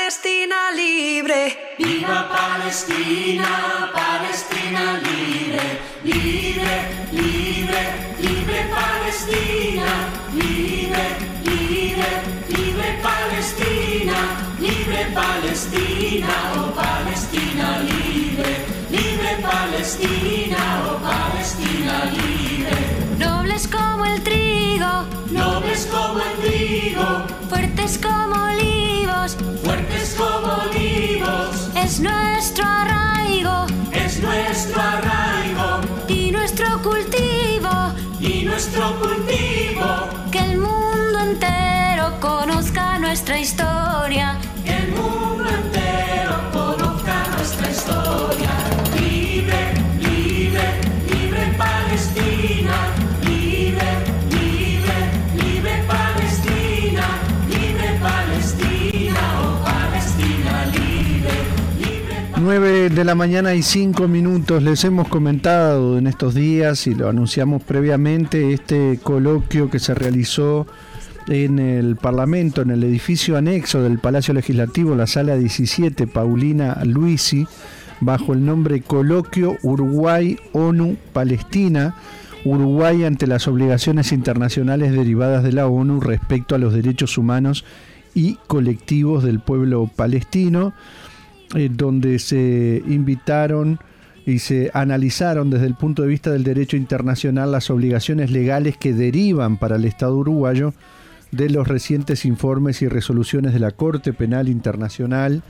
Palestina libre. Viva Palestina, Palestina libre, libre, libre, libre Palestina, libre, libre, libre Palestina, libre Palestina, oh Palestina libre, libre Palestina, oh Palestina libre. Nobles como el trigo, nobles como el trigo, fuertes como olivos, fuertes como olivos, es nuestro arraigo, es nuestro arraigo, y nuestro cultivo, y nuestro cultivo, que el mundo entero conozca nuestra historia, que el mundo entero conozca nuestra historia. Libre, libre, libre Palestina, libre, libre, libre Palestina, libre Palestina, oh Palestina libre, libre. 9 de la mañana y 5 minutos. Les hemos comentado en estos días y lo anunciamos previamente este coloquio que se realizó en el Parlamento, en el edificio anexo del Palacio Legislativo, la sala 17, Paulina Luisi, bajo el nombre Coloquio Uruguay-ONU-Palestina, Uruguay ante las obligaciones internacionales derivadas de la ONU respecto a los derechos humanos y colectivos del pueblo palestino, donde se invitaron y se analizaron desde el punto de vista del derecho internacional las obligaciones legales que derivan para el Estado uruguayo de los recientes informes y resoluciones de la Corte Penal Internacional,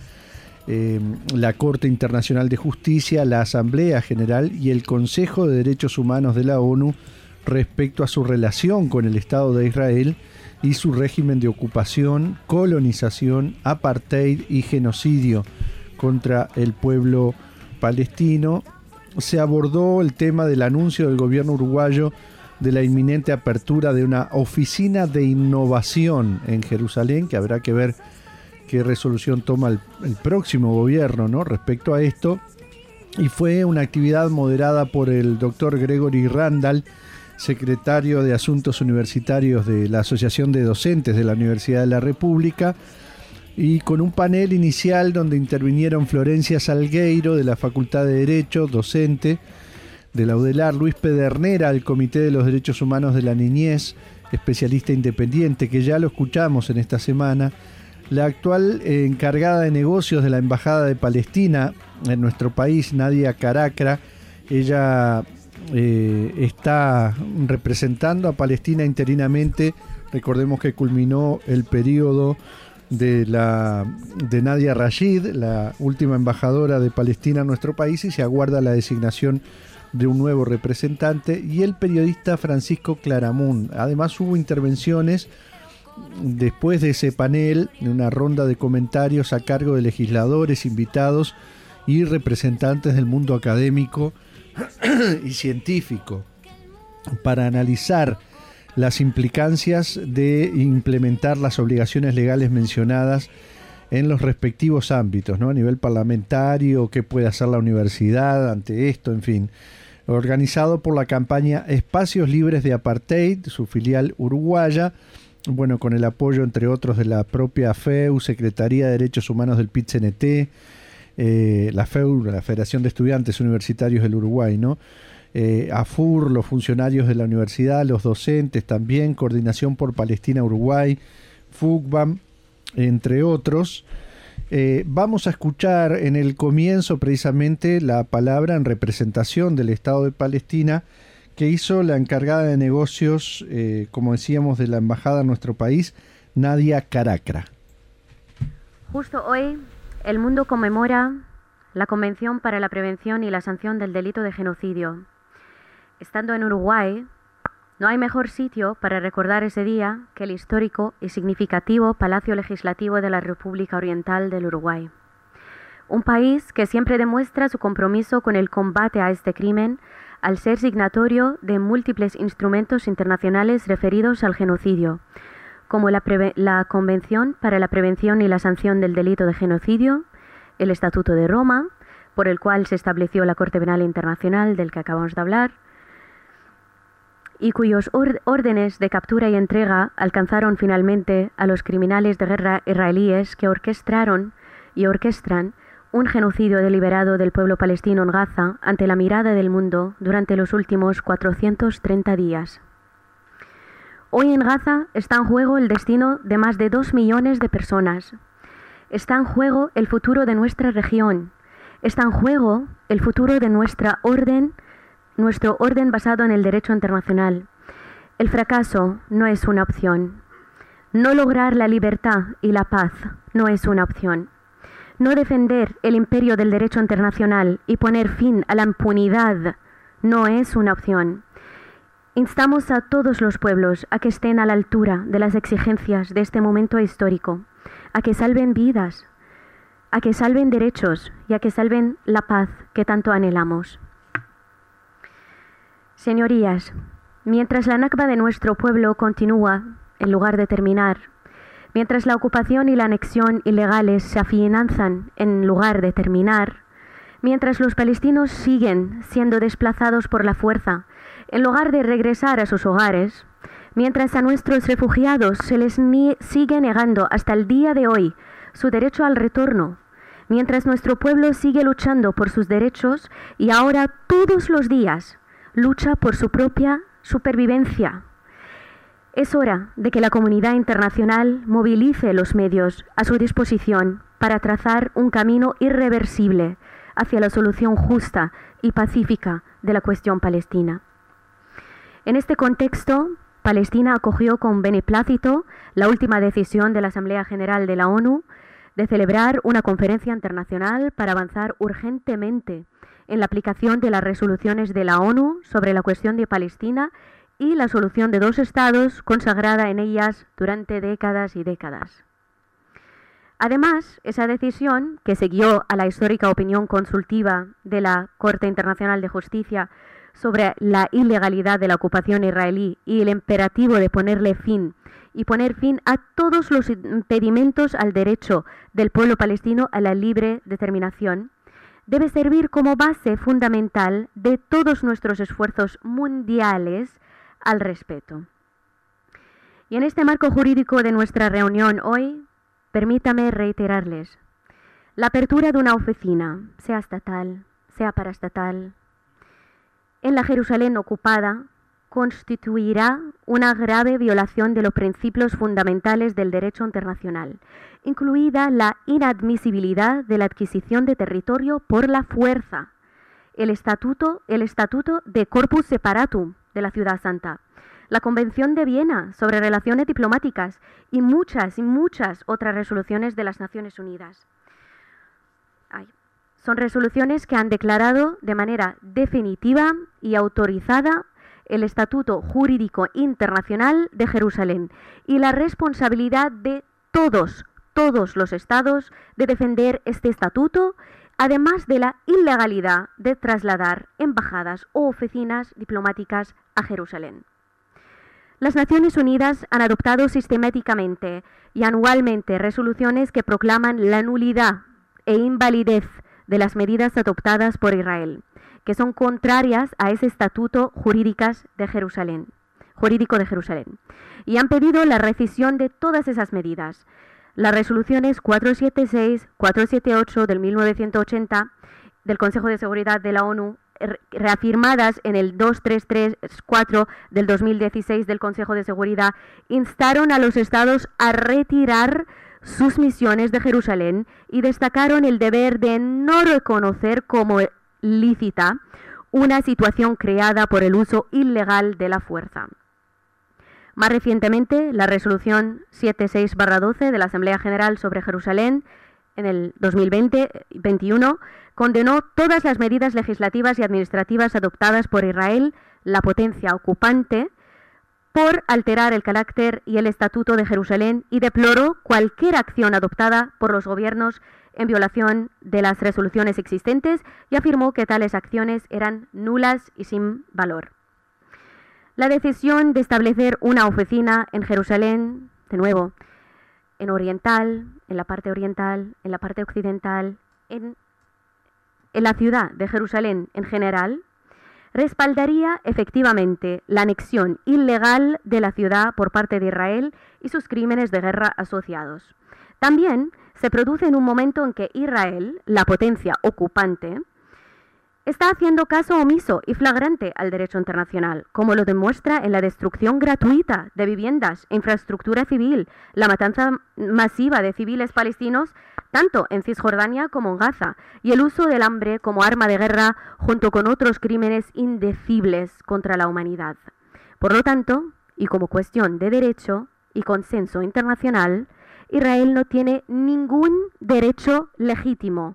la Corte Internacional de Justicia, la Asamblea General y el Consejo de Derechos Humanos de la ONU respecto a su relación con el Estado de Israel y su régimen de ocupación, colonización, apartheid y genocidio contra el pueblo palestino. Se abordó el tema del anuncio del gobierno uruguayo de la inminente apertura de una oficina de innovación en Jerusalén, que habrá que ver qué resolución toma el próximo gobierno, ¿no?, respecto a esto. Y fue una actividad moderada por el doctor Gregory Randall, secretario de Asuntos Universitarios de la Asociación de Docentes de la Universidad de la República, y con un panel inicial donde intervinieron Florencia Salgueiro de la Facultad de Derecho, docente de la UDELAR, Luis Pedernera del Comité de los Derechos Humanos de la Niñez, especialista independiente, que ya lo escuchamos en esta semana, la actual encargada de negocios de la Embajada de Palestina en nuestro país, Nadia Caracra. Ella está representando a Palestina interinamente. Recordemos que culminó el periodo de Nadia Rashid, la última embajadora de Palestina en nuestro país, y se aguarda la designación de un nuevo representante, y el periodista Francisco Claramunt. Además hubo intervenciones después de ese panel, en una ronda de comentarios a cargo de legisladores, invitados y representantes del mundo académico y científico, para analizar las implicancias de implementar las obligaciones legales mencionadas en los respectivos ámbitos, ¿no?, a nivel parlamentario, qué puede hacer la universidad ante esto, en fin. Organizado por la campaña Espacios Libres de Apartheid, su filial uruguaya, bueno, con el apoyo, entre otros, de la propia FEU, Secretaría de Derechos Humanos del PIT-CNT, la FEU, la Federación de Estudiantes Universitarios del Uruguay, ¿no?, AFUR, los funcionarios de la universidad, los docentes también, Coordinación por Palestina Uruguay, FUCBAM, entre otros. Vamos a escuchar en el comienzo precisamente la palabra en representación del Estado de Palestina que hizo la encargada de negocios, como decíamos, de la embajada en nuestro país, Nadia Caracra. Justo hoy el mundo conmemora la Convención para la Prevención y la Sanción del Delito de Genocidio. Estando en Uruguay, no hay mejor sitio para recordar ese día que el histórico y significativo Palacio Legislativo de la República Oriental del Uruguay. Un país que siempre demuestra su compromiso con el combate a este crimen al ser signatorio de múltiples instrumentos internacionales referidos al genocidio, como la Convención para la Prevención y la Sanción del Delito de Genocidio, el Estatuto de Roma, por el cual se estableció la Corte Penal Internacional del que acabamos de hablar, y cuyos órdenes de captura y entrega alcanzaron finalmente a los criminales de guerra israelíes que orquestaron y orquestan un genocidio deliberado del pueblo palestino en Gaza ante la mirada del mundo durante los últimos 430 días. Hoy en Gaza está en juego el destino de más de 2 millones de personas. Está en juego el futuro de nuestra región. Está en juego el futuro de nuestro orden basado en el derecho internacional. El fracaso no es una opción. No lograr la libertad y la paz no es una opción. No defender el imperio del derecho internacional y poner fin a la impunidad no es una opción. Instamos a todos los pueblos a que estén a la altura de las exigencias de este momento histórico, a que salven vidas, a que salven derechos y a que salven la paz que tanto anhelamos. Señorías, mientras la Nakba de nuestro pueblo continúa, en lugar de terminar, mientras la ocupación y la anexión ilegales se afianzan en lugar de terminar, mientras los palestinos siguen siendo desplazados por la fuerza, en lugar de regresar a sus hogares, mientras a nuestros refugiados se les sigue negando hasta el día de hoy su derecho al retorno, mientras nuestro pueblo sigue luchando por sus derechos y ahora todos los días lucha por su propia supervivencia. Es hora de que la comunidad internacional movilice los medios a su disposición para trazar un camino irreversible hacia la solución justa y pacífica de la cuestión palestina. En este contexto, Palestina acogió con beneplácito la última decisión de la Asamblea General de la ONU de celebrar una conferencia internacional para avanzar urgentemente en la aplicación de las resoluciones de la ONU sobre la cuestión de Palestina y la solución de 2 estados consagrada en ellas durante décadas y décadas. Además, esa decisión, que siguió a la histórica opinión consultiva de la Corte Internacional de Justicia sobre la ilegalidad de la ocupación israelí y el imperativo de poner fin a todos los impedimentos al derecho del pueblo palestino a la libre determinación, debe servir como base fundamental de todos nuestros esfuerzos mundiales al respeto. Y en este marco jurídico de nuestra reunión hoy, permítame reiterarles, la apertura de una oficina, sea estatal, sea paraestatal, en la Jerusalén ocupada, constituirá una grave violación de los principios fundamentales del derecho internacional, incluida la inadmisibilidad de la adquisición de territorio por la fuerza, el estatuto de Corpus Separatum de la Ciudad Santa, la Convención de Viena sobre relaciones diplomáticas y muchas otras resoluciones de las Naciones Unidas. Son resoluciones que han declarado de manera definitiva y autorizada el Estatuto Jurídico Internacional de Jerusalén y la responsabilidad de todos los estados de defender este estatuto, además de la ilegalidad de trasladar embajadas o oficinas diplomáticas a Jerusalén. Las Naciones Unidas han adoptado sistemáticamente y anualmente resoluciones que proclaman la nulidad e invalidez de las medidas adoptadas por Israel, que son contrarias a ese estatuto jurídico de Jerusalén, y han pedido la rescisión de todas esas medidas. Las resoluciones 476, 478 del 1980 del Consejo de Seguridad de la ONU, reafirmadas en el 2334 del 2016 del Consejo de Seguridad, instaron a los estados a retirar sus misiones de Jerusalén y destacaron el deber de no reconocer como lícita una situación creada por el uso ilegal de la fuerza. Más recientemente, la resolución 76/12 de la Asamblea General sobre Jerusalén en el 2021 condenó todas las medidas legislativas y administrativas adoptadas por Israel, la potencia ocupante, por alterar el carácter y el estatuto de Jerusalén y deploró cualquier acción adoptada por los gobiernos en violación de las resoluciones existentes y afirmó que tales acciones eran nulas y sin valor. La decisión de establecer una oficina en Jerusalén, de nuevo, en la parte oriental, en la parte occidental, en la ciudad de Jerusalén en general, respaldaría efectivamente la anexión ilegal de la ciudad por parte de Israel y sus crímenes de guerra asociados. También se produce en un momento en que Israel, la potencia ocupante, está haciendo caso omiso y flagrante al derecho internacional, como lo demuestra en la destrucción gratuita de viviendas, infraestructura civil, la matanza masiva de civiles palestinos, tanto en Cisjordania como en Gaza, y el uso del hambre como arma de guerra junto con otros crímenes indecibles contra la humanidad. Por lo tanto, y como cuestión de derecho y consenso internacional, Israel no tiene ningún derecho legítimo,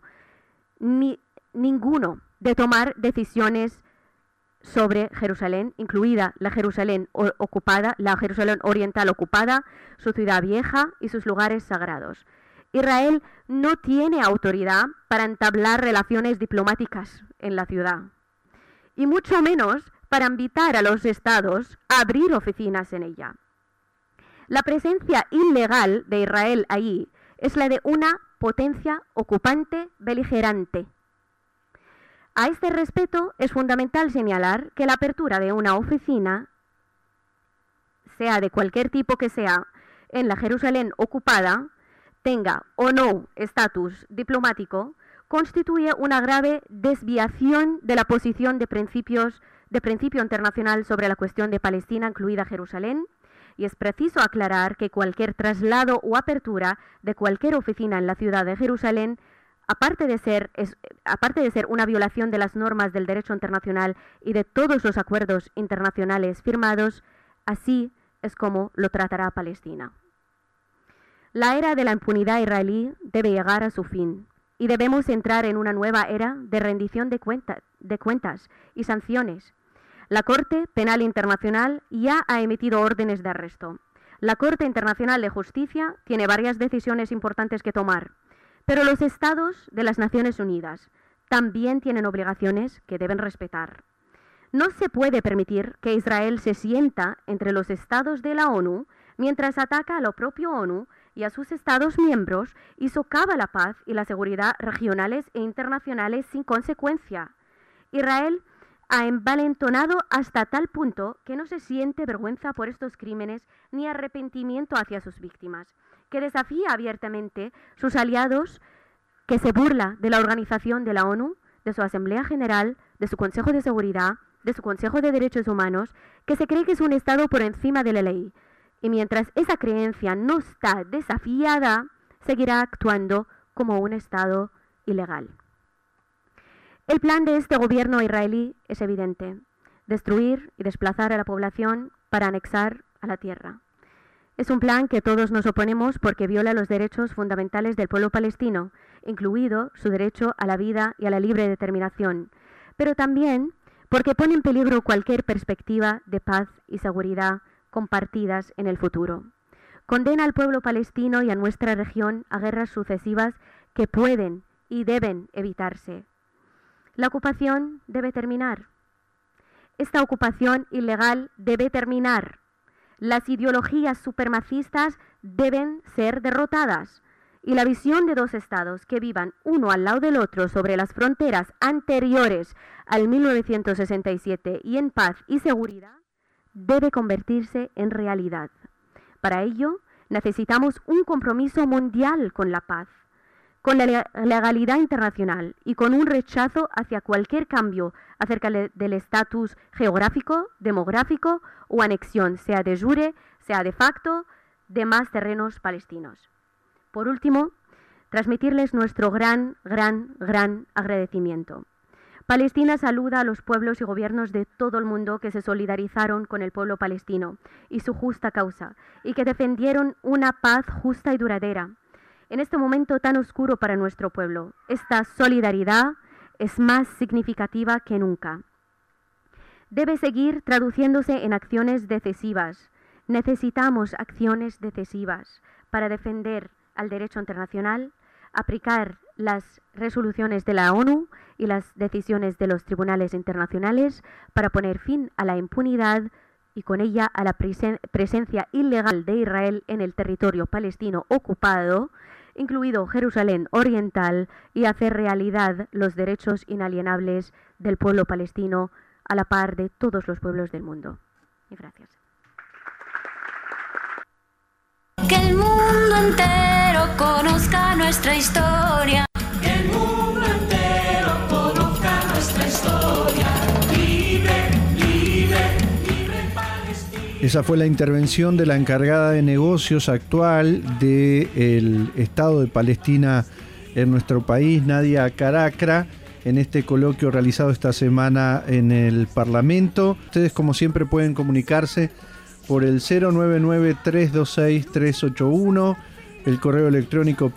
ninguno, de tomar decisiones sobre Jerusalén, incluida la Jerusalén ocupada, la Jerusalén oriental ocupada, su ciudad vieja y sus lugares sagrados. Israel no tiene autoridad para entablar relaciones diplomáticas en la ciudad, y mucho menos para invitar a los estados a abrir oficinas en ella. La presencia ilegal de Israel allí es la de una potencia ocupante beligerante. A este respecto, es fundamental señalar que la apertura de una oficina, sea de cualquier tipo que sea, en la Jerusalén ocupada, tenga o no estatus diplomático, constituye una grave desviación de la posición de principio internacional sobre la cuestión de Palestina, incluida Jerusalén, y es preciso aclarar que cualquier traslado o apertura de cualquier oficina en la ciudad de Jerusalén, aparte de ser una violación de las normas del derecho internacional y de todos los acuerdos internacionales firmados, así es como lo tratará Palestina. La era de la impunidad israelí debe llegar a su fin y debemos entrar en una nueva era de rendición de cuentas y sanciones. La Corte Penal Internacional ya ha emitido órdenes de arresto. La Corte Internacional de Justicia tiene varias decisiones importantes que tomar. Pero los estados de las Naciones Unidas también tienen obligaciones que deben respetar. No se puede permitir que Israel se sienta entre los estados de la ONU mientras ataca a la propia ONU y a sus estados miembros y socava la paz y la seguridad regionales e internacionales sin consecuencia. Israel ha envalentonado hasta tal punto que no se siente vergüenza por estos crímenes ni arrepentimiento hacia sus víctimas, que desafía abiertamente sus aliados, que se burla de la organización de la ONU, de su Asamblea General, de su Consejo de Seguridad, de su Consejo de Derechos Humanos, que se cree que es un Estado por encima de la ley. Y mientras esa creencia no está desafiada, seguirá actuando como un Estado ilegal. El plan de este gobierno israelí es evidente: destruir y desplazar a la población para anexar a la tierra. Es un plan que todos nos oponemos porque viola los derechos fundamentales del pueblo palestino, incluido su derecho a la vida y a la libre determinación, pero también porque pone en peligro cualquier perspectiva de paz y seguridad compartidas en el futuro. Condena al pueblo palestino y a nuestra región a guerras sucesivas que pueden y deben evitarse. La ocupación debe terminar. Esta ocupación ilegal debe terminar. Las ideologías supremacistas deben ser derrotadas y la visión de dos estados que vivan uno al lado del otro sobre las fronteras anteriores al 1967 y en paz y seguridad debe convertirse en realidad. Para ello necesitamos un compromiso mundial con la paz, con la legalidad internacional y con un rechazo hacia cualquier cambio acerca del estatus geográfico, demográfico o anexión, sea de jure, sea de facto, de más terrenos palestinos. Por último, transmitirles nuestro gran agradecimiento. Palestina saluda a los pueblos y gobiernos de todo el mundo que se solidarizaron con el pueblo palestino y su justa causa, y que defendieron una paz justa y duradera. En este momento tan oscuro para nuestro pueblo, esta solidaridad es más significativa que nunca. Debe seguir traduciéndose en acciones decisivas. Necesitamos acciones decisivas para defender al derecho internacional, aplicar las resoluciones de la ONU y las decisiones de los tribunales internacionales para poner fin a la impunidad y con ella a la presencia ilegal de Israel en el territorio palestino ocupado, incluido Jerusalén Oriental, y hacer realidad los derechos inalienables del pueblo palestino a la par de todos los pueblos del mundo. Y gracias. Que el mundo entero conozca nuestra historia. Que el mundo entero conozca nuestra historia. Libre, libre, libre Palestina. Esa fue la intervención de la encargada de negocios actual del Estado de Palestina en nuestro país, Nadia Caracra, en este coloquio realizado esta semana en el Parlamento. Ustedes, como siempre, pueden comunicarse por el 099-326-381, el correo electrónico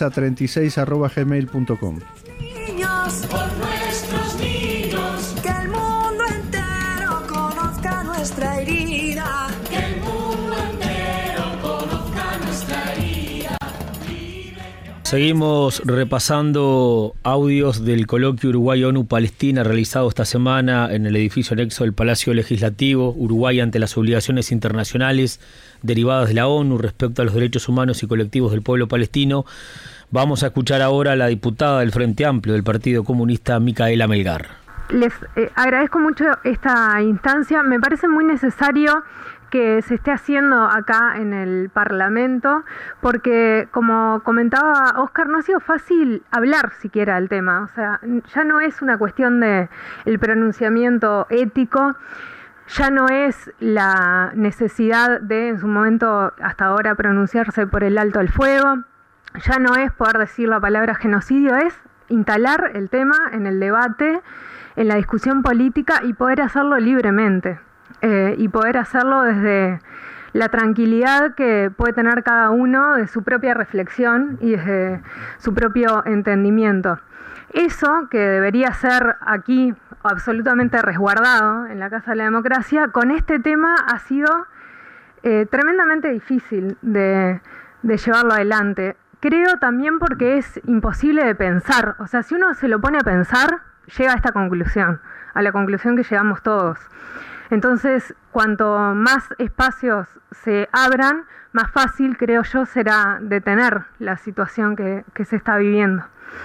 prensa36@gmail.com. Niños, por nuestros niños, Que el mundo entero conozca nuestra herida. que el mundo entero conozca nuestra herida. Seguimos repasando audios del coloquio Uruguay-ONU-Palestina realizado esta semana en el edificio anexo del Palacio Legislativo. Uruguay ante las obligaciones internacionales derivadas de la ONU respecto a los derechos humanos y colectivos del pueblo palestino. Vamos a escuchar ahora a la diputada del Frente Amplio del Partido Comunista, Micaela Melgar. Les agradezco mucho esta instancia. Me parece muy necesario que se esté haciendo acá en el Parlamento, porque, como comentaba Óscar, no ha sido fácil hablar siquiera del tema. O sea, ya no es una cuestión de el pronunciamiento ético, ya no es la necesidad de, en su momento, hasta ahora, pronunciarse por el alto al fuego, ya no es poder decir la palabra genocidio, es instalar el tema en el debate, en la discusión política y poder hacerlo libremente. Y poder hacerlo desde la tranquilidad que puede tener cada uno de su propia reflexión y desde su propio entendimiento. Eso que debería ser aquí absolutamente resguardado en la Casa de la Democracia, con este tema ha sido tremendamente difícil de llevarlo adelante. Creo también porque es imposible de pensar. O sea, si uno se lo pone a pensar, llega a esta conclusión, a la conclusión que llegamos todos. Entonces, cuanto más espacios se abran, más fácil, creo yo, será detener la situación que se está viviendo.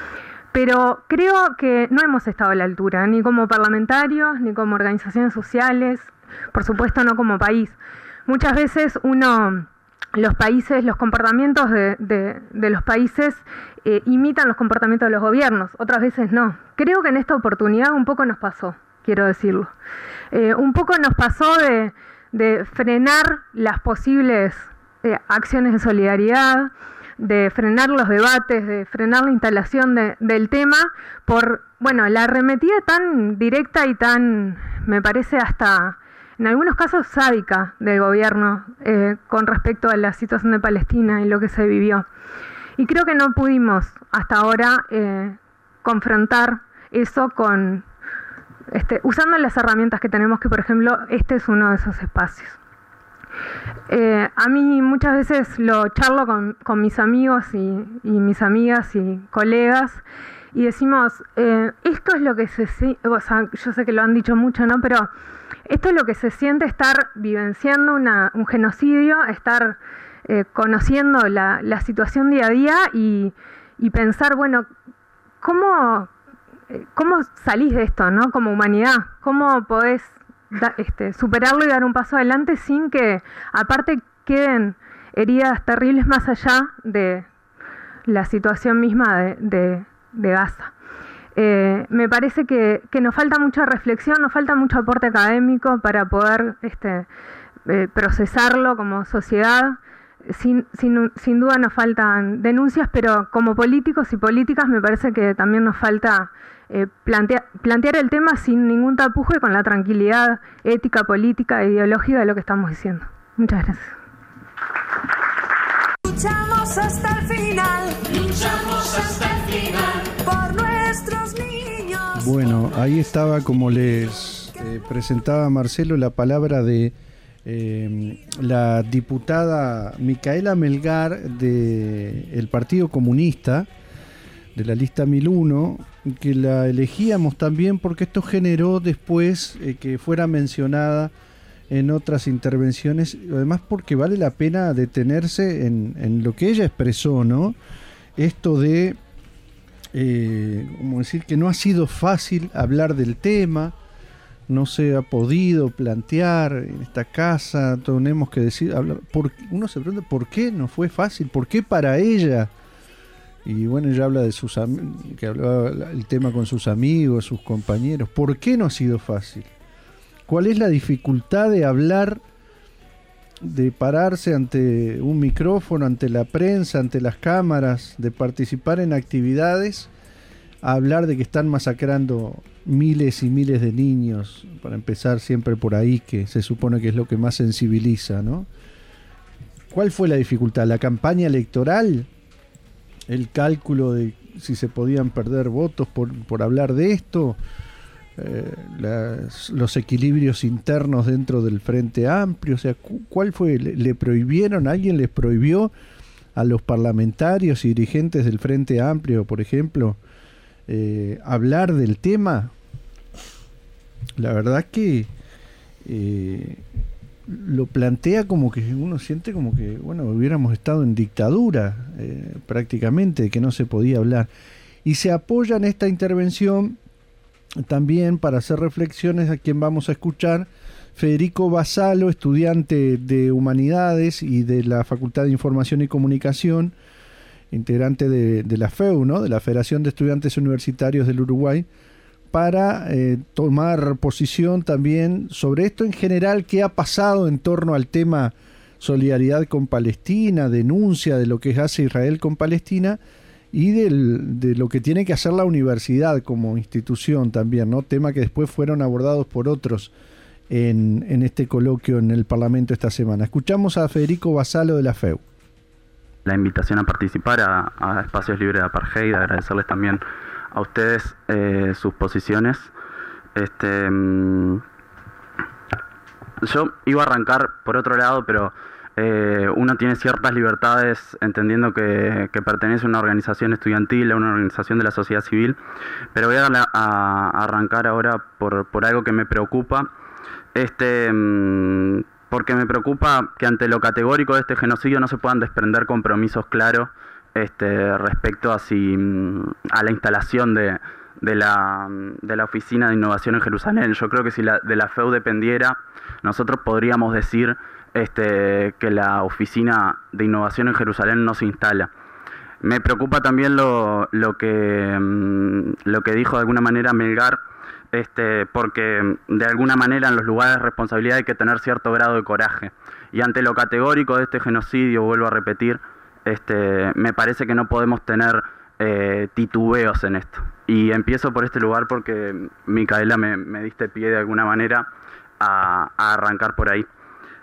Pero creo que no hemos estado a la altura, ni como parlamentarios, ni como organizaciones sociales, por supuesto no como país. Muchas veces los comportamientos de los países imitan los comportamientos de los gobiernos, otras veces no. Creo que en esta oportunidad un poco nos pasó, quiero decirlo. Un poco nos pasó de frenar las posibles acciones de solidaridad, de frenar los debates, de frenar la instalación del tema por, la arremetida tan directa y tan, me parece hasta en algunos casos sádica del gobierno con respecto a la situación de Palestina y lo que se vivió. Y creo que no pudimos hasta ahora confrontar eso con usando las herramientas que tenemos, que por ejemplo este es uno de esos espacios. A mí muchas veces lo charlo con mis amigos y mis amigas y colegas y decimos, esto es lo que yo sé que lo han dicho mucho, ¿no? Pero esto es lo que se siente estar vivenciando un genocidio, estar conociendo la situación día a día y pensar, ¿cómo salís de esto, ¿no? Como humanidad, ¿cómo podés superarlo y dar un paso adelante sin que aparte queden heridas terribles más allá de la situación misma de Gaza? Me parece que nos falta mucha reflexión, nos falta mucho aporte académico para poder procesarlo como sociedad. Sin duda nos faltan denuncias, pero como políticos y políticas me parece que también nos falta plantear el tema sin ningún tapujo y con la tranquilidad ética, política e ideológica de lo que estamos diciendo. Muchas gracias. Luchamos hasta el final. Luchamos hasta el final. Por nuestros niños. Bueno, ahí estaba, como les presentaba Marcelo, la palabra de la diputada Micaela Melgar del Partido Comunista, de la lista 1001, que la elegíamos también porque esto generó después que fuera mencionada en otras intervenciones, además porque vale la pena detenerse en lo que ella expresó, ¿no? Esto de, como decir, que no ha sido fácil hablar del tema, no se ha podido plantear en esta casa. Tenemos que decir, uno se pregunta por qué no fue fácil, por qué para ella. Y bueno, ella habla de que hablaba el tema con sus amigos, sus compañeros. ¿Por qué no ha sido fácil? ¿Cuál es la dificultad de hablar, de pararse ante un micrófono, ante la prensa, ante las cámaras, de participar en actividades, a hablar de que están masacrando miles y miles de niños, para empezar siempre por ahí, que se supone que es lo que más sensibiliza, ¿no? ¿Cuál fue la dificultad? ¿La campaña electoral? ¿El cálculo de si se podían perder votos por hablar de esto? Los equilibrios internos dentro del Frente Amplio. O sea, ¿cuál fue? ¿Le prohibieron? ¿Alguien les prohibió a los parlamentarios y dirigentes del Frente Amplio, por ejemplo, hablar del tema? La verdad que lo plantea como que uno siente como que, bueno, hubiéramos estado en dictadura prácticamente, que no se podía hablar. Y se apoya en esta intervención también, para hacer reflexiones, a quien vamos a escuchar, Federico Vasalo, estudiante de Humanidades y de la Facultad de Información y Comunicación, integrante de la FEU, ¿no?, de la Federación de Estudiantes Universitarios del Uruguay, para tomar posición también sobre esto en general, qué ha pasado en torno al tema solidaridad con Palestina, denuncia de lo que hace Israel con Palestina, y de lo que tiene que hacer la universidad como institución también, ¿no? Tema que después fueron abordados por otros en este coloquio en el Parlamento esta semana. Escuchamos a Federico Vasalo de la FEU. La invitación a participar a Espacios Libres de Apartheid, agradecerles también a ustedes sus posiciones. Yo iba a arrancar por otro lado, pero uno tiene ciertas libertades entendiendo que pertenece a una organización estudiantil, a una organización de la sociedad civil, pero voy a arrancar ahora por algo que me preocupa, porque me preocupa que ante lo categórico de este genocidio no se puedan desprender compromisos claros respecto a la instalación de la Oficina de Innovación en Jerusalén. Yo creo que si de la FEU dependiera, nosotros podríamos decir que la Oficina de Innovación en Jerusalén no se instala. Me preocupa también lo que dijo de alguna manera Melgar, porque de alguna manera en los lugares de responsabilidad hay que tener cierto grado de coraje. Y ante lo categórico de este genocidio, vuelvo a repetir, me parece que no podemos tener titubeos en esto. Y empiezo por este lugar porque, Micaela, me diste pie de alguna manera a arrancar por ahí.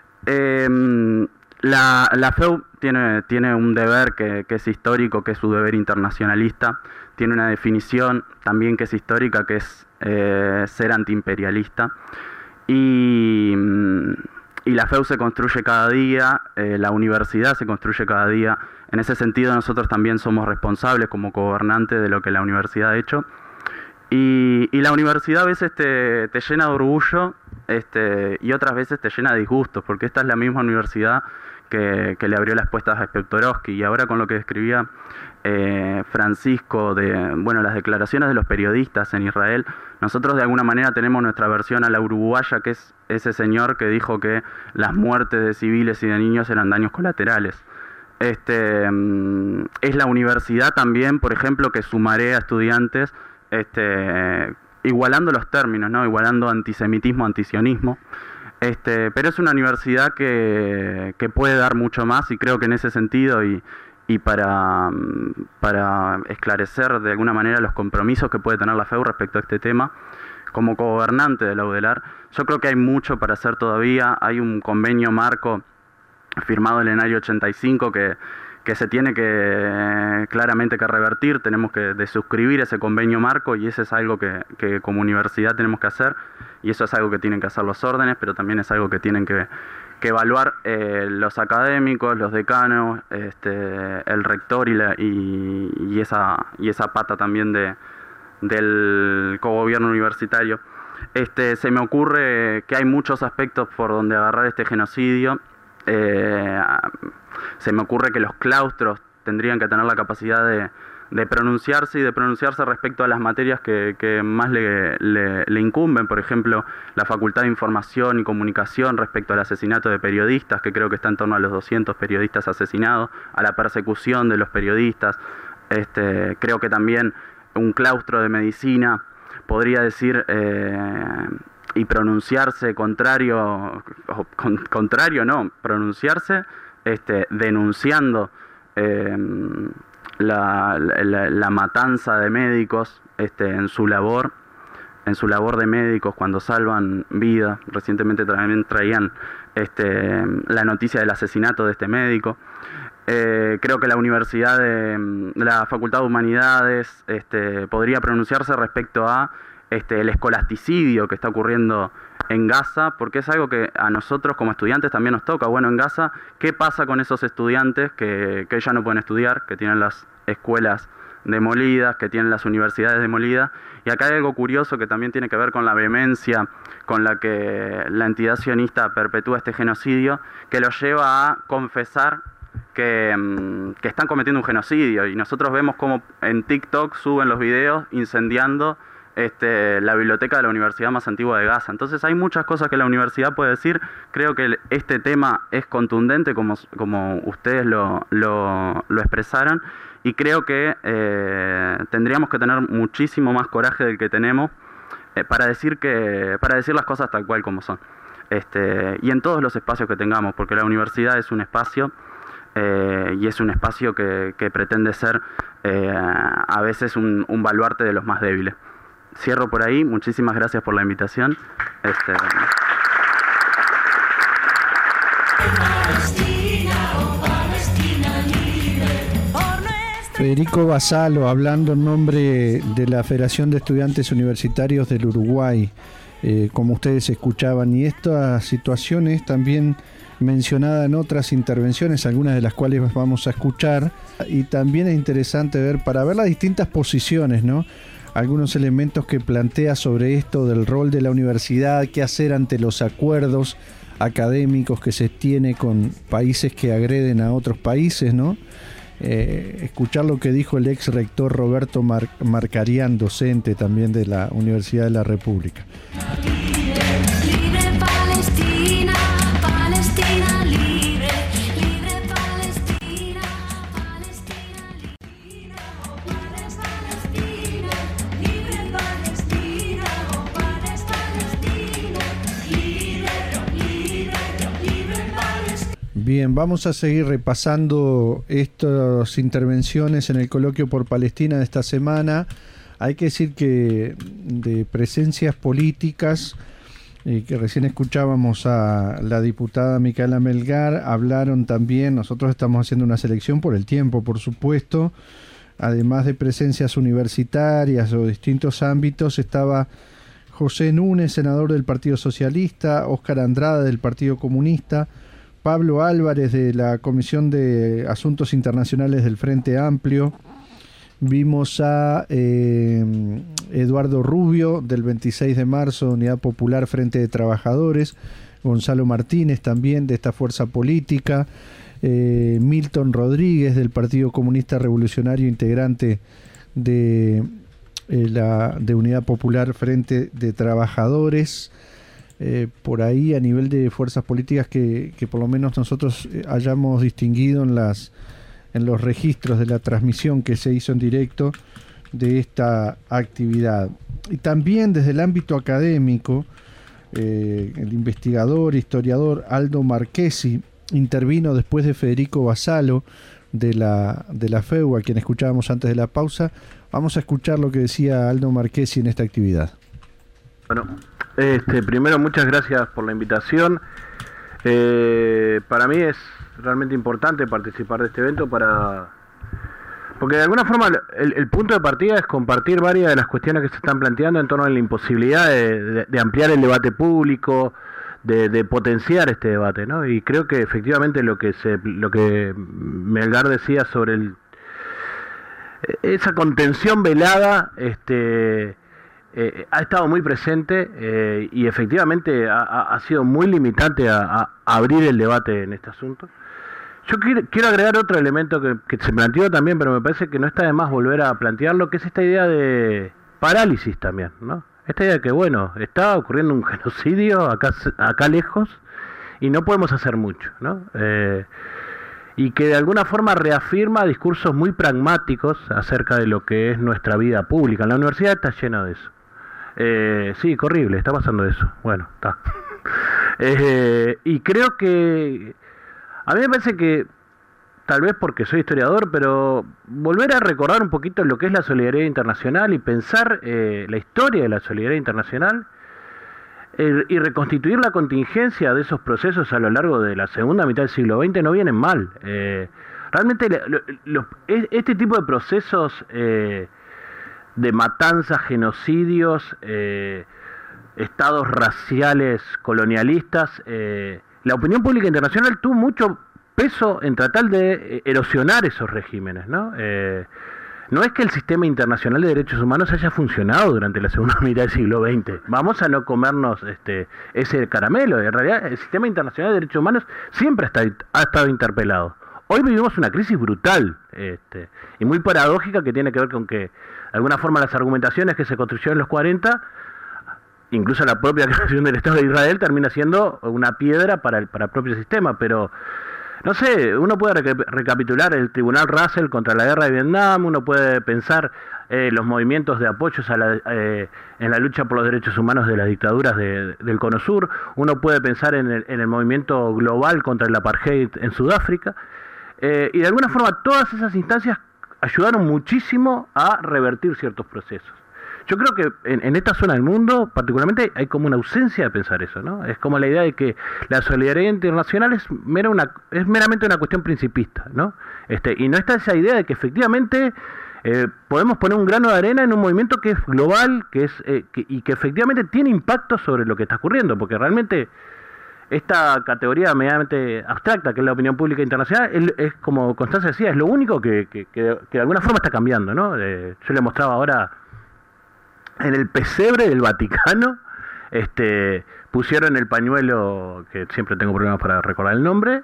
La FEU tiene un deber que es histórico, que es su deber internacionalista. Tiene una definición también que es histórica, que es ser antiimperialista. Y la FEU se construye cada día, la universidad se construye cada día. En ese sentido, nosotros también somos responsables como gobernantes de lo que la universidad ha hecho. Y la universidad a veces te llena de orgullo y otras veces te llena de disgustos, porque esta es la misma universidad que le abrió las puertas a Spectorowski. Y ahora con lo que describía Francisco de las declaraciones de los periodistas en Israel, nosotros de alguna manera tenemos nuestra versión a la uruguaya, que es ese señor que dijo que las muertes de civiles y de niños eran daños colaterales. Es la universidad también, por ejemplo, que sumarea a estudiantes igualando los términos, ¿no? Igualando antisemitismo, antisionismo. Pero es una universidad que puede dar mucho más, y creo que en ese sentido y para esclarecer de alguna manera los compromisos que puede tener la FEU respecto a este tema, como cogobernante de la UDELAR, yo creo que hay mucho para hacer todavía. Hay un convenio marco firmado en el año 85 que se tiene claramente que revertir. Tenemos que desuscribir ese convenio marco, y eso es algo que como universidad tenemos que hacer, y eso es algo que tienen que hacer los órdenes, pero también es algo que tienen que evaluar los académicos, los decanos, el rector y esa pata también del cogobierno universitario. Se me ocurre que hay muchos aspectos por donde agarrar este genocidio. Se me ocurre que los claustros tendrían que tener la capacidad pronunciarse y de pronunciarse respecto a las materias que más le incumben, por ejemplo, la Facultad de Información y Comunicación respecto al asesinato de periodistas, que creo que está en torno a los 200 periodistas asesinados, a la persecución de los periodistas. Creo que también un claustro de medicina podría decir y pronunciarse pronunciarse denunciando la matanza de médicos en su labor de médicos cuando salvan vidas. Recientemente también traían la noticia del asesinato de este médico. Creo que la Universidad la Facultad de Humanidades podría pronunciarse respecto a el escolasticidio que está ocurriendo en Gaza, porque es algo que a nosotros como estudiantes también nos toca. Bueno, en Gaza, ¿qué pasa con esos estudiantes que ya no pueden estudiar, que tienen las escuelas demolidas, que tienen las universidades demolidas? Y acá hay algo curioso que también tiene que ver con la vehemencia con la que la entidad sionista perpetúa este genocidio, que los lleva a confesar que están cometiendo un genocidio. Y nosotros vemos como en TikTok suben los videos incendiando la biblioteca de la universidad más antigua de Gaza. Entonces hay muchas cosas que la universidad puede decir. Creo que este tema es contundente, como ustedes lo expresaron, y creo que tendríamos que tener muchísimo más coraje del que tenemos para decir las cosas tal cual como son, y en todos los espacios que tengamos, porque la universidad es un espacio y es un espacio que pretende ser a veces un baluarte de los más débiles. Cierro por ahí. Muchísimas gracias por la invitación. Federico Vassallo, hablando en nombre de la Federación de Estudiantes Universitarios del Uruguay, como ustedes escuchaban, y esta situación es también mencionada en otras intervenciones, algunas de las cuales vamos a escuchar, y también es interesante para ver las distintas posiciones, ¿no? Algunos elementos que plantea sobre esto del rol de la universidad, qué hacer ante los acuerdos académicos que se tiene con países que agreden a otros países, ¿no? Escuchar lo que dijo el ex rector Roberto Marcarián, docente también de la Universidad de la República. Libre Palestina, Palestina libre, libre Palestina, Palestina libre, Juárez Palestina, libre Palestina, Juárez Palestina, libre Palestina. Bien, vamos a seguir repasando estas intervenciones en el coloquio por Palestina de esta semana. Hay que decir que de presencias políticas, que recién escuchábamos a la diputada Micaela Melgar, hablaron también, nosotros estamos haciendo una selección por el tiempo, por supuesto, además de presencias universitarias o distintos ámbitos, estaba José Núñez, senador del Partido Socialista, Óscar Andrade del Partido Comunista, Pablo Álvarez de la Comisión de Asuntos Internacionales del Frente Amplio. Vimos a Eduardo Rubio del 26 de marzo, Unidad Popular Frente de Trabajadores, Gonzalo Martínez también de esta fuerza política, Milton Rodríguez del Partido Comunista Revolucionario, integrante de Unidad Popular Frente de Trabajadores. Por ahí a nivel de fuerzas políticas que por lo menos nosotros hayamos distinguido en los registros de la transmisión que se hizo en directo de esta actividad. Y también desde el ámbito académico, el investigador, historiador Aldo Marchesi intervino después de Federico Vassallo de la FEU, a quien escuchábamos antes de la pausa. Vamos a escuchar lo que decía Aldo Marchesi en esta actividad. Bueno, primero muchas gracias por la invitación. Para mí es realmente importante participar de este evento porque de alguna forma el punto de partida es compartir varias de las cuestiones que se están planteando en torno a la imposibilidad de ampliar el debate público, de potenciar este debate, ¿no? Y creo que efectivamente lo que Melgar decía sobre esa contención velada ha estado muy presente y efectivamente ha sido muy limitante a abrir el debate en este asunto. Yo quiero agregar otro elemento que se planteó también, pero me parece que no está de más volver a plantearlo, que es esta idea de parálisis también, ¿no? Esta idea de que, bueno, está ocurriendo un genocidio acá lejos y no podemos hacer mucho, ¿no? Y que de alguna forma reafirma discursos muy pragmáticos acerca de lo que es nuestra vida pública. La universidad está llena de eso. Sí, horrible, está pasando eso. Bueno, está. Y creo que a mí me parece que, tal vez porque soy historiador, pero volver a recordar un poquito lo que es la solidaridad internacional y pensar la historia de la solidaridad internacional y reconstituir la contingencia de esos procesos a lo largo de la segunda mitad del siglo XX no vienen mal. Realmente este tipo de procesos de matanzas, genocidios, estados raciales colonialistas, la opinión pública internacional tuvo mucho peso en tratar de erosionar esos regímenes, ¿no? No es que el sistema internacional de derechos humanos haya funcionado durante la segunda mitad del siglo XX. Vamos a no comernos ese caramelo. En realidad, el sistema internacional de derechos humanos siempre ha estado interpelado. Hoy vivimos una crisis brutal y muy paradójica, que tiene que ver con que, de alguna forma, las argumentaciones que se construyeron en los 40, incluso la propia creación del Estado de Israel, termina siendo una piedra para el propio sistema. Pero no sé, uno puede recapitular el Tribunal Russell contra la guerra de Vietnam, uno puede pensar los movimientos de apoyos en la lucha por los derechos humanos de las dictaduras del Cono Sur, uno puede pensar en el movimiento global contra el apartheid en Sudáfrica, y de alguna forma todas esas instancias ayudaron muchísimo a revertir ciertos procesos. Yo creo que en esta zona del mundo, particularmente, hay como una ausencia de pensar eso, ¿no? Es como la idea de que la solidaridad internacional es meramente una cuestión principista, ¿no? Y no está esa idea de que efectivamente podemos poner un grano de arena en un movimiento que es global, y que efectivamente tiene impacto sobre lo que está ocurriendo, porque realmente esta categoría medianamente abstracta, que es la opinión pública internacional, es como Constanza decía, es lo único que de alguna forma está cambiando, ¿no? Yo le mostraba ahora en el pesebre del Vaticano, pusieron el pañuelo, que siempre tengo problemas para recordar el nombre,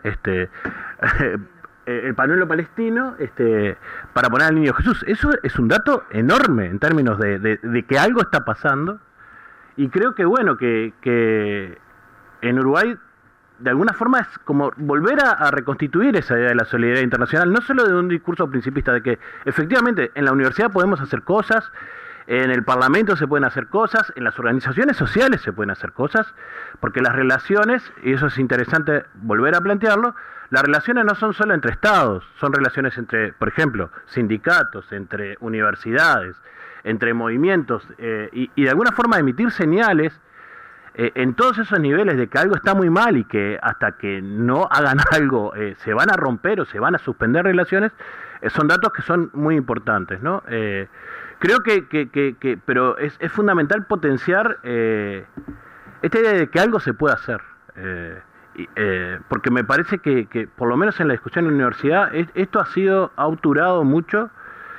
el pañuelo palestino, para poner al niño Jesús. Eso es un dato enorme en términos de que algo está pasando, y creo que bueno, que en Uruguay de alguna forma es como volver a reconstituir esa idea de la solidaridad internacional, no solo de un discurso principista, de que efectivamente en la universidad podemos hacer cosas, en el Parlamento se pueden hacer cosas, en las organizaciones sociales se pueden hacer cosas, porque las relaciones, y eso es interesante volver a plantearlo, las relaciones no son solo entre estados, son relaciones entre, por ejemplo, sindicatos, entre universidades, entre movimientos, y de alguna forma emitir señales en todos esos niveles de que algo está muy mal y que hasta que no hagan algo se van a romper o se van a suspender relaciones, son datos que son muy importantes, ¿no? Creo que pero es fundamental potenciar esta idea de que algo se puede hacer, porque me parece que por lo menos en la discusión en la universidad esto ha obturado mucho.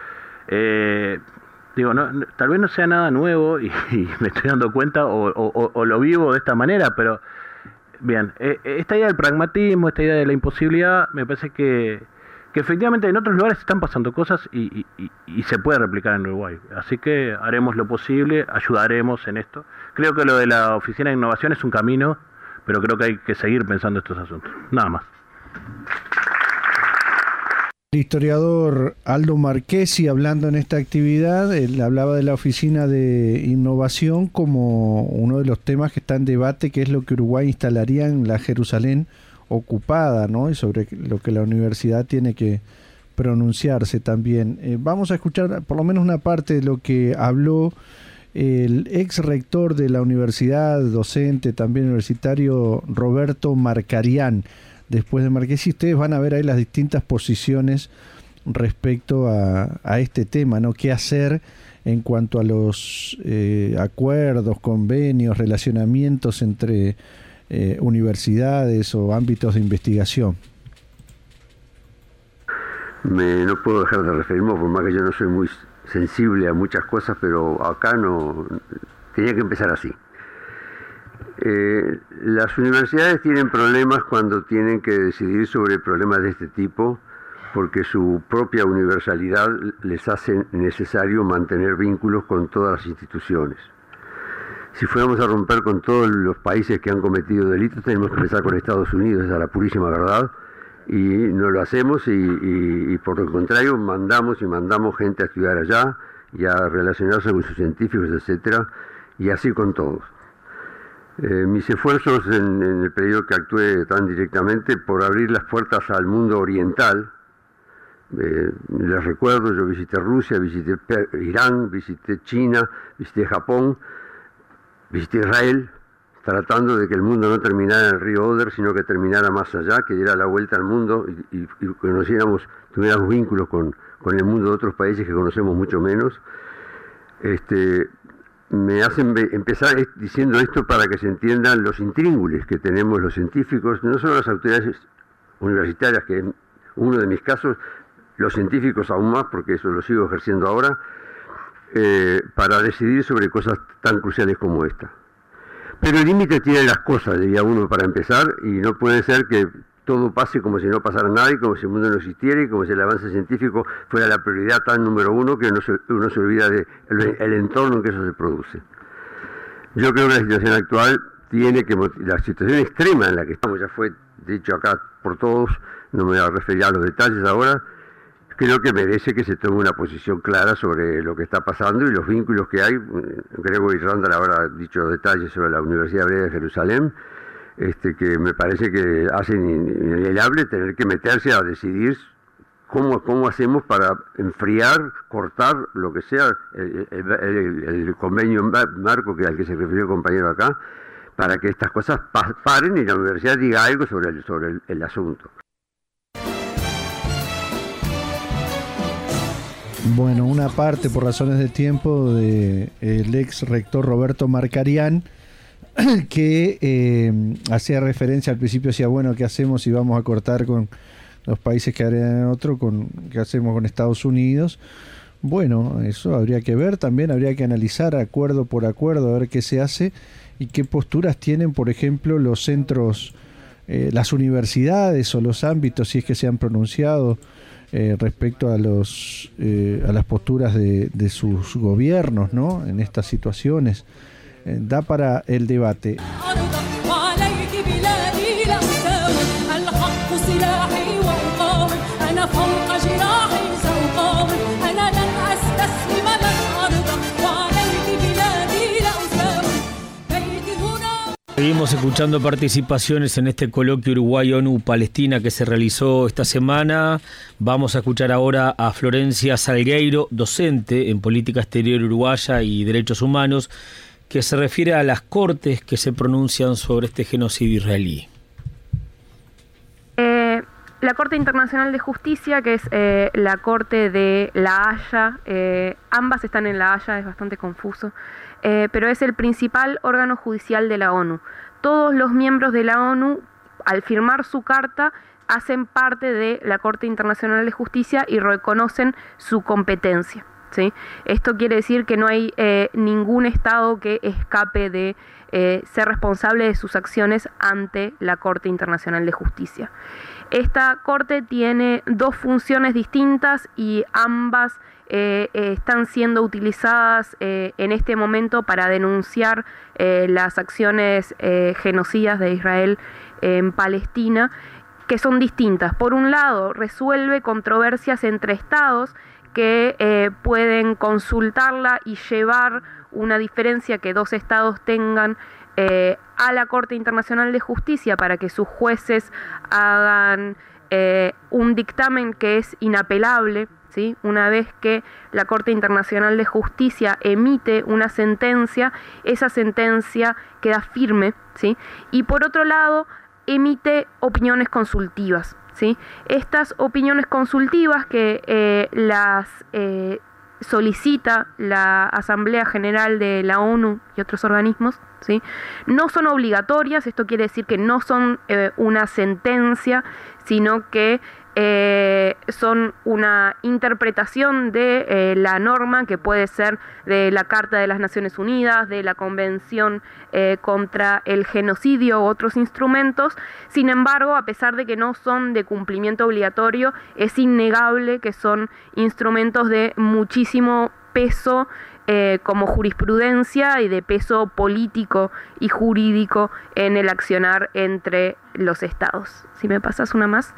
Digo, tal vez no sea nada nuevo y me estoy dando cuenta o lo vivo de esta manera, pero bien, esta idea del pragmatismo, esta idea de la imposibilidad, me parece que efectivamente en otros lugares están pasando cosas y se puede replicar en Uruguay. Así que haremos lo posible, ayudaremos en esto. Creo que lo de la Oficina de Innovación es un camino, pero creo que hay que seguir pensando estos asuntos. Nada más. El historiador Aldo Marchesi, hablando en esta actividad, él hablaba de la Oficina de Innovación como uno de los temas que está en debate, que es lo que Uruguay instalaría en la Jerusalén ocupada, ¿no? Y sobre lo que la universidad tiene que pronunciarse también. Vamos a escuchar por lo menos una parte de lo que habló el ex rector de la universidad, docente también universitario, Roberto Marcarián. Después de Marchesi, ustedes van a ver ahí las distintas posiciones respecto a este tema, ¿no? ¿Qué hacer en cuanto a los acuerdos, convenios, relacionamientos entre universidades o ámbitos de investigación? No puedo dejar de referirme, por más que yo no soy muy sensible a muchas cosas, pero acá no tenía que empezar así. Las universidades tienen problemas cuando tienen que decidir sobre problemas de este tipo, porque su propia universalidad les hace necesario mantener vínculos con todas las instituciones. Si fuéramos a romper con todos los países que han cometido delitos, tenemos que empezar con Estados Unidos, esa es la purísima verdad, y no lo hacemos, y por el contrario mandamos gente a estudiar allá y a relacionarse con sus científicos, etcétera, y así con todos. Mis esfuerzos en el periodo que actué tan directamente por abrir las puertas al mundo oriental, les recuerdo, yo visité Rusia, visité Irán, visité China, visité Japón, visité Israel, tratando de que el mundo no terminara en el río Oder, sino que terminara más allá, que diera la vuelta al mundo y tuviéramos vínculos con el mundo de otros países que conocemos mucho menos. Me hacen empezar diciendo esto para que se entiendan los intríngulis que tenemos los científicos, no solo las autoridades universitarias, que es uno de mis casos, los científicos aún más, porque eso lo sigo ejerciendo ahora, para decidir sobre cosas tan cruciales como esta. Pero el límite tiene las cosas, diría uno, para empezar, y no puede ser que todo pase como si no pasara nada y como si el mundo no existiera y como si el avance científico fuera la prioridad tan número uno que uno se olvida del entorno en que eso se produce. Yo creo que la situación actual la situación extrema en la que estamos, ya fue dicho acá por todos, no me voy a referir a los detalles ahora, creo que merece que se tome una posición clara sobre lo que está pasando y los vínculos que hay. Gregory Randall habrá dicho los detalles sobre la Universidad Hebrea de Jerusalén, que me parece que hacen inalienable tener que meterse a decidir cómo hacemos para enfriar, cortar, lo que sea, el convenio marco al que se refirió el compañero acá, para que estas cosas paren y la universidad diga algo sobre el asunto. Bueno, una parte, por razones de tiempo, del ex rector Roberto Marcarián, que hacía referencia al principio, decía, bueno, ¿qué hacemos si vamos a cortar con los países que agregan otro? ¿Qué hacemos con Estados Unidos? Bueno, eso habría que ver, también habría que analizar acuerdo por acuerdo, a ver qué se hace y qué posturas tienen, por ejemplo, los centros, las universidades o los ámbitos, si es que se han pronunciado respecto a las posturas de sus gobiernos, ¿no?, en estas situaciones. Da para el debate. Seguimos escuchando participaciones en este coloquio Uruguay-ONU-Palestina que se realizó esta semana. Vamos a escuchar ahora a Florencia Salgueiro, docente en Política Exterior Uruguaya y Derechos Humanos, que se refiere a las cortes que se pronuncian sobre este genocidio israelí. La Corte Internacional de Justicia, que es la Corte de La Haya, ambas están en La Haya, es bastante confuso, pero es el principal órgano judicial de la ONU. Todos los miembros de la ONU, al firmar su carta, hacen parte de la Corte Internacional de Justicia y reconocen su competencia, ¿sí? Esto quiere decir que no hay ningún Estado que escape de ser responsable de sus acciones ante la Corte Internacional de Justicia. Esta Corte tiene dos funciones distintas y ambas están siendo utilizadas en este momento para denunciar las acciones genocidas de Israel en Palestina, que son distintas. Por un lado, resuelve controversias entre estados que pueden consultarla y llevar una diferencia que dos estados tengan a la Corte Internacional de Justicia para que sus jueces hagan un dictamen que es inapelable, ¿sí? Una vez que la Corte Internacional de Justicia emite una sentencia, esa sentencia queda firme, ¿sí? Y por otro lado, emite opiniones consultivas, ¿sí? Estas opiniones consultivas que las solicita la Asamblea General de la ONU y otros organismos, ¿sí?, no son obligatorias. Esto quiere decir que no son una sentencia, sino que son una interpretación de la norma que puede ser de la Carta de las Naciones Unidas, de la Convención contra el Genocidio u otros instrumentos. Sin embargo, a pesar de que no son de cumplimiento obligatorio, es innegable que son instrumentos de muchísimo peso como jurisprudencia y de peso político y jurídico en el accionar entre los estados. Si me pasas una más.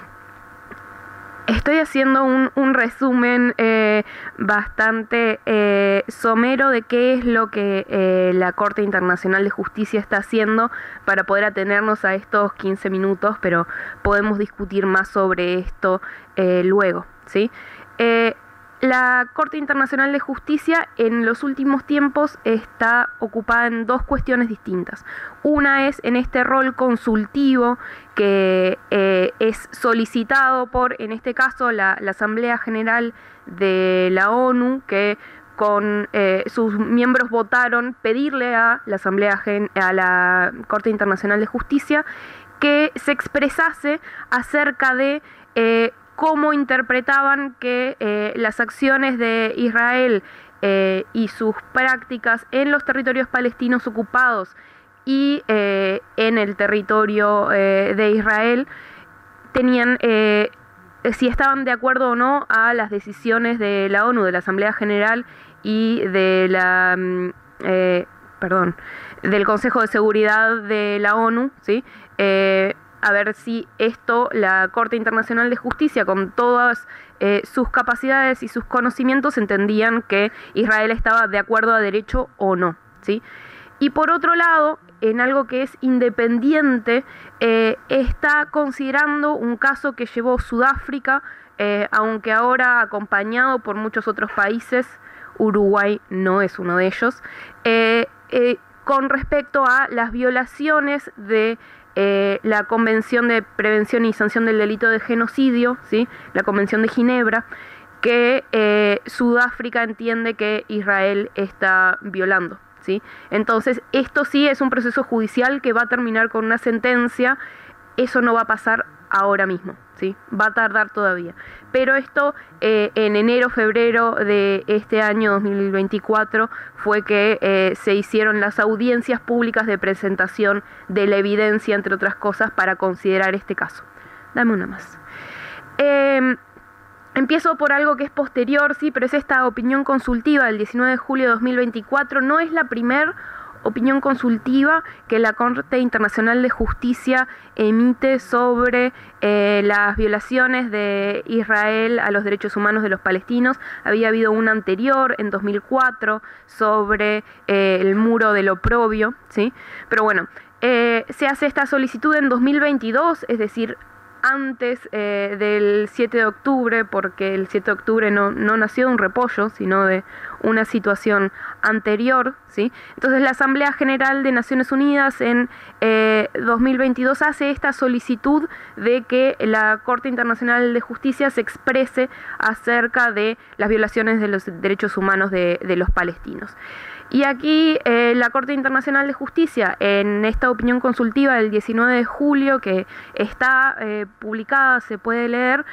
Estoy haciendo un resumen bastante somero de qué es lo que la Corte Internacional de Justicia está haciendo para poder atenernos a estos 15 minutos, pero podemos discutir más sobre esto luego, ¿sí? La Corte Internacional de Justicia en los últimos tiempos está ocupada en dos cuestiones distintas. Una es en este rol consultivo que es solicitado por, en este caso, la Asamblea General de la ONU, que con sus miembros votaron pedirle a la Corte Internacional de Justicia que se expresase acerca de cómo interpretaban que las acciones de Israel y sus prácticas en los territorios palestinos ocupados y en el territorio de Israel tenían, si estaban de acuerdo o no a las decisiones de la ONU, de la Asamblea General y de del Consejo de Seguridad de la ONU, ¿sí? A ver si esto, la Corte Internacional de Justicia, con todas sus capacidades y sus conocimientos, entendían que Israel estaba de acuerdo a derecho o no, ¿sí? Y por otro lado, en algo que es independiente, está considerando un caso que llevó Sudáfrica, aunque ahora acompañado por muchos otros países, Uruguay no es uno de ellos, con respecto a las violaciones de la Convención de Prevención y Sanción del Delito de Genocidio, ¿sí? La Convención de Ginebra, que Sudáfrica entiende que Israel está violando, ¿sí? Entonces, esto sí es un proceso judicial que va a terminar con una sentencia. Eso no va a pasar ahora mismo, ¿sí? Va a tardar todavía. Pero esto en enero, febrero de este año 2024 fue que se hicieron las audiencias públicas de presentación de la evidencia, entre otras cosas, para considerar este caso. Dame una más. Empiezo por algo que es posterior, sí, pero es esta opinión consultiva del 19 de julio de 2024. No es la primera opinión consultiva que la Corte Internacional de Justicia emite sobre las violaciones de Israel a los derechos humanos de los palestinos. Había habido una anterior en 2004 sobre el muro del oprobio, ¿sí? Pero bueno, se hace esta solicitud en 2022, es decir, antes del 7 de octubre, porque el 7 de octubre no nació de un repollo, sino de una situación anterior, ¿sí? Entonces la Asamblea General de Naciones Unidas en 2022 hace esta solicitud de que la Corte Internacional de Justicia se exprese acerca de las violaciones de los derechos humanos de los palestinos. Y aquí la Corte Internacional de Justicia, en esta opinión consultiva del 19 de julio, que está publicada, se puede leer,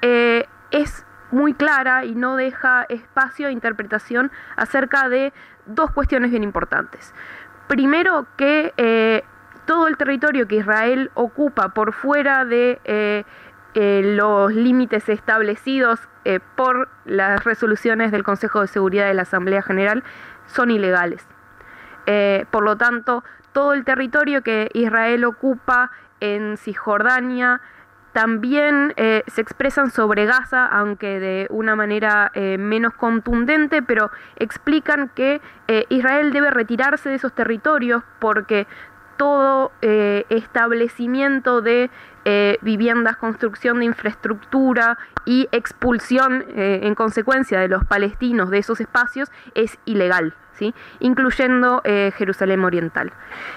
es muy clara y no deja espacio de interpretación acerca de dos cuestiones bien importantes. Primero, que todo el territorio que Israel ocupa por fuera de los límites establecidos por las resoluciones del Consejo de Seguridad de la Asamblea General son ilegales. Por lo tanto, todo el territorio que Israel ocupa en Cisjordania también se expresan sobre Gaza, aunque de una manera menos contundente, pero explican que Israel debe retirarse de esos territorios porque todo establecimiento de viviendas, construcción de infraestructura y expulsión en consecuencia de los palestinos de esos espacios es ilegal, ¿sí? Incluyendo Jerusalén Oriental.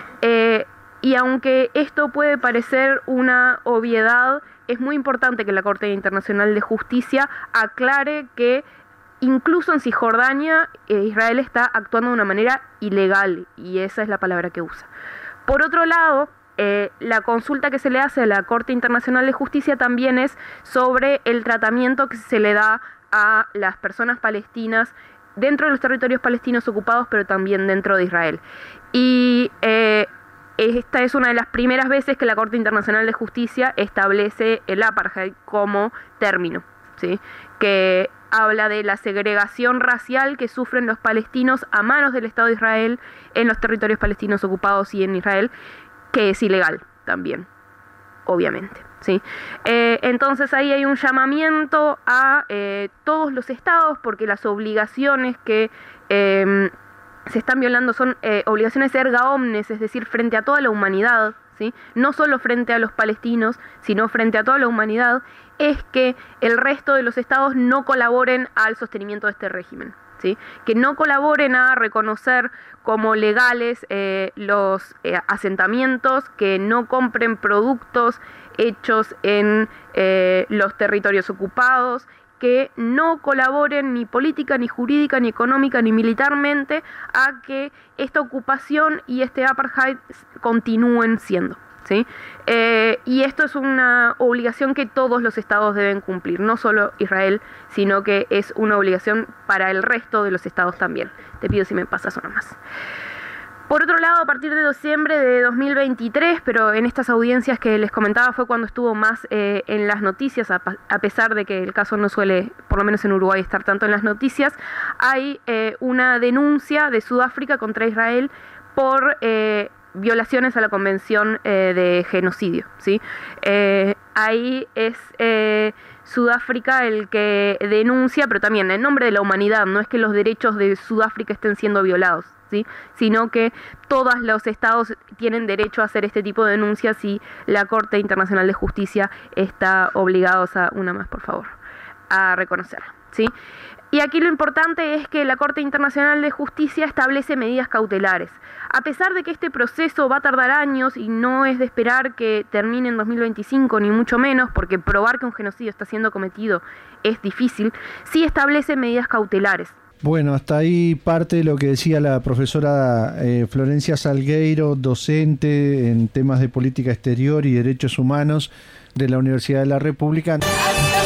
Y aunque esto puede parecer una obviedad, es muy importante que la Corte Internacional de Justicia aclare que incluso en Cisjordania Israel está actuando de una manera ilegal, y esa es la palabra que usa. Por otro lado, la consulta que se le hace a la Corte Internacional de Justicia también es sobre el tratamiento que se le da a las personas palestinas dentro de los territorios palestinos ocupados, pero también dentro de Israel. Y esta es una de las primeras veces que la Corte Internacional de Justicia establece el apartheid como término, ¿sí? Que habla de la segregación racial que sufren los palestinos a manos del Estado de Israel en los territorios palestinos ocupados y en Israel, que es ilegal también, obviamente, ¿sí? Entonces ahí hay un llamamiento a todos los estados, porque las obligaciones que se están violando son obligaciones erga omnes, es decir, frente a toda la humanidad, ¿sí? No solo frente a los palestinos, sino frente a toda la humanidad, es que el resto de los estados no colaboren al sostenimiento de este régimen, ¿sí? Que no colaboren a reconocer como legales los asentamientos, que no compren productos hechos en los territorios ocupados, que no colaboren ni política, ni jurídica, ni económica, ni militarmente a que esta ocupación y este apartheid continúen siendo, ¿sí? Y esto es una obligación que todos los estados deben cumplir, no solo Israel, sino que es una obligación para el resto de los estados también. Te pido si me pasas una más. Por otro lado, a partir de diciembre de 2023, pero en estas audiencias que les comentaba fue cuando estuvo más en las noticias, a pesar de que el caso no suele, por lo menos en Uruguay, estar tanto en las noticias, hay una denuncia de Sudáfrica contra Israel por violaciones a la Convención de Genocidio, ¿sí? Ahí es Sudáfrica el que denuncia, pero también en nombre de la humanidad, no es que los derechos de Sudáfrica estén siendo violados, ¿sí? Sino que todos los estados tienen derecho a hacer este tipo de denuncias y la Corte Internacional de Justicia está obligados a, una más por favor, a reconocerla, ¿sí? Y aquí lo importante es que la Corte Internacional de Justicia establece medidas cautelares. A pesar de que este proceso va a tardar años y no es de esperar que termine en 2025, ni mucho menos, porque probar que un genocidio está siendo cometido es difícil, sí establece medidas cautelares. Bueno, hasta ahí parte de lo que decía la profesora Florencia Salgueiro, docente en temas de política exterior y derechos humanos de la Universidad de la República.